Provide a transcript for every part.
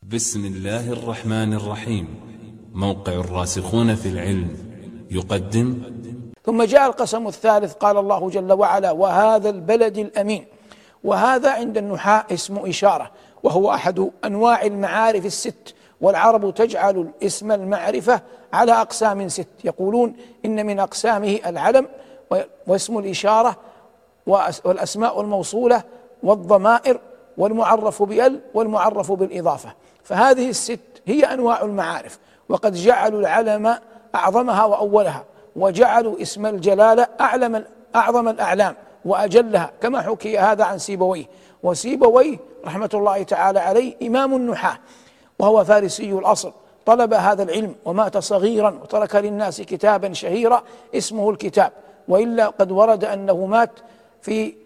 بسم الله الرحمن الرحيم. موقع الراسخون في العلم يقدم. ثم جاء القسم الثالث، قال الله جل وعلا: وهذا البلد الأمين. وهذا عند النحاة اسم إشارة، وهو أحد أنواع المعارف الست، والعرب تجعل الاسم المعرفة على أقسام ست، يقولون إن من أقسامه العلم واسم الإشارة والأسماء الموصولة والضمائر والمعرف بال والمعرف بالإضافة. فهذه الست هي أنواع المعارف، وقد جعلوا العلم أعظمها وأولها، وجعلوا اسم الجلالة أعظم الأعلام وأجلها، كما حكي هذا عن سيبويه. وسيبويه رحمة الله تعالى عليه إمام النحاة، وهو فارسي الأصل، طلب هذا العلم ومات صغيرا، وترك للناس كتابا شهيرا اسمه الكتاب، وإلا قد ورد أنه مات في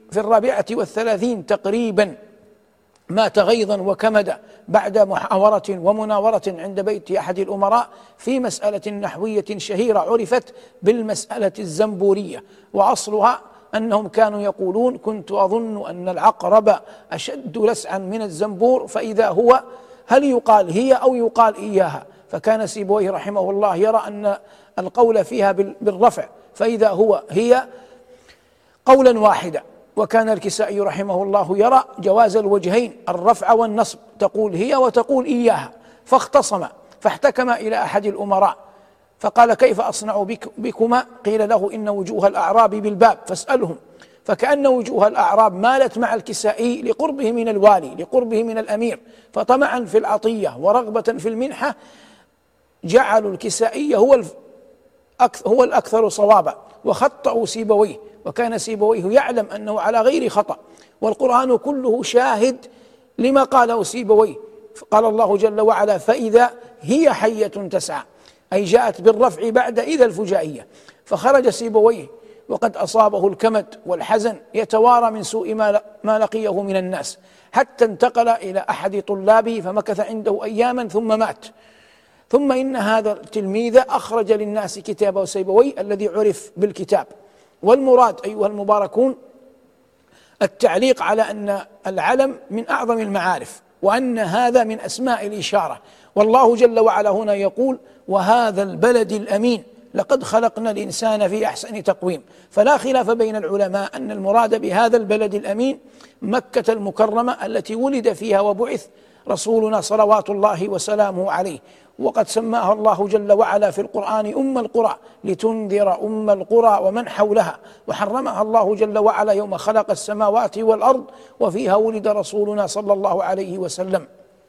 34 تقريبا، مات غيظا وكمدا بعد محاورة ومناورة عند بيت أحد الأمراء في مسألة نحوية شهيرة عرفت بالمسألة الزنبورية. وأصلها أنهم كانوا يقولون: كنت أظن أن العقرب أشد لسعا من الزنبور، فإذا هو هل يقال هي أو يقال إياها؟ فكان سيبويه رحمه الله يرى أن القول فيها بالرفع، فإذا هو هي قولا واحدا. وكان الكسائي رحمه الله يرى جواز الوجهين، الرفع والنصب، تقول هي وتقول إياها. فاختصم، فاحتكم إلى أحد الأمراء فقال: كيف أصنع بكما؟ قيل له: إن وجوه الأعراب بالباب فاسألهم. فكأن وجوه الأعراب مالت مع الكسائي لقربه من الوالي، لقربه من الأمير، فطمعا في العطية ورغبة في المنحة جعلوا الكسائي هو الأكثر صوابا، وخطأوا سيبويه. وكان سيبويه يعلم أنه على غير خطأ، والقرآن كله شاهد لما قاله سيبويه. قال الله جل وعلا: فإذا هي حية تسعى، أي جاءت بالرفع بعد إذا الفجائية. فخرج سيبويه وقد أصابه الكمد والحزن، يتوارى من سوء ما لقيه من الناس، حتى انتقل إلى أحد طلابه فمكث عنده أياما ثم مات. ثم إن هذا التلميذ أخرج للناس كتاب سيبويه الذي عرف بالكتاب. والمراد أيها المباركون التعليق على أن العلم من أعظم المعارف، وأن هذا من أسماء الإشارة. والله جل وعلا هنا يقول: وهذا البلد الأمين لقد خلقنا الإنسان في أحسن تقويم. فلا خلاف بين العلماء أن المراد بهذا البلد الأمين مكة المكرمة التي ولد فيها وبعث رسولنا صلوات الله وسلامه عليه. وقد سماها الله جل وعلا في القرآن أم القرى لتنذر أم القرى ومن حولها، وحرمها الله جل وعلا يوم خلق السماوات والأرض، وفيها ولد رسولنا صلى الله عليه وسلم.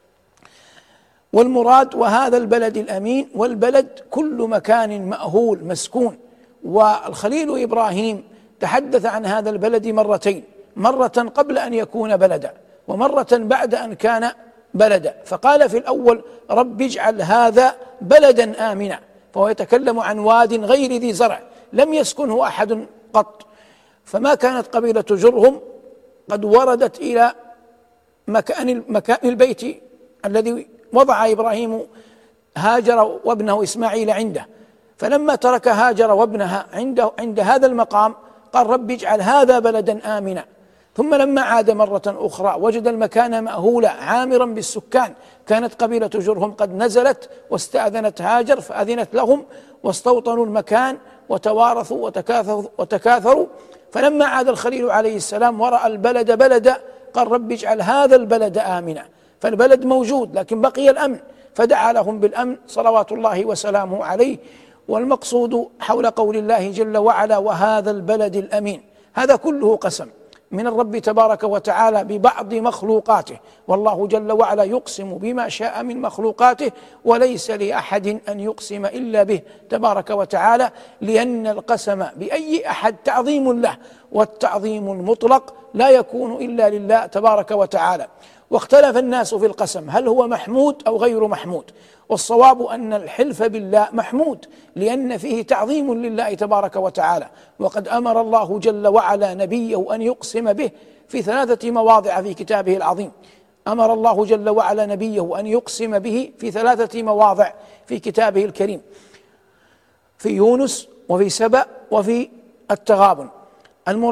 والمراد وهذا البلد الأمين، والبلد كل مكان مأهول مسكون. والخليل إبراهيم تحدث عن هذا البلد مرتين، مرة قبل أن يكون بلدا، ومرة بعد أن كان بلدا. فقال في الأول: رب اجعل هذا بلدا آمنا، فهو يتكلم عن واد غير ذي زرع لم يسكنه أحد قط. فما كانت قبيلة جرهم قد وردت إلى مكان البيت الذي وضع إبراهيم هاجر وابنه إسماعيل عنده. فلما ترك هاجر وابنها عند هذا المقام قال: رب اجعل هذا بلدا آمنا. ثم لما عاد مرة أخرى وجد المكان مأهولا عامرا بالسكان. كانت قبيلة جرهم قد نزلت واستأذنت هاجر، فأذنت لهم واستوطنوا المكان وتوارثوا وتكاثروا. فلما عاد الخليل عليه السلام ورأى البلد بلدا قال: رب اجعل هذا البلد آمنا. فالبلد موجود لكن بقي الأمن، فدعا لهم بالأمن صلوات الله وسلامه عليه. والمقصود حول قول الله جل وعلا: وهذا البلد الأمين، هذا كله قسم من الرب تبارك وتعالى ببعض مخلوقاته، والله جل وعلا يقسم بما شاء من مخلوقاته، وليس لأحد أن يقسم إلا به تبارك وتعالى، لأن القسم بأي أحد تعظيم له، والتعظيم المطلق لا يكون إلا لله تبارك وتعالى. واختلف الناس في القسم هل هو محمود أو غير محمود، والصواب أن الحلف بالله محمود، لأن فيه تعظيم لله تبارك وتعالى. وقد أمر الله جل وعلا نبيه أن يقسم به في 3 مواضع في كتابه العظيم. أمر الله جل وعلا نبيه أن يقسم به في 3 مواضع في كتابه الكريم، في يونس وفي سبأ وفي التغابن.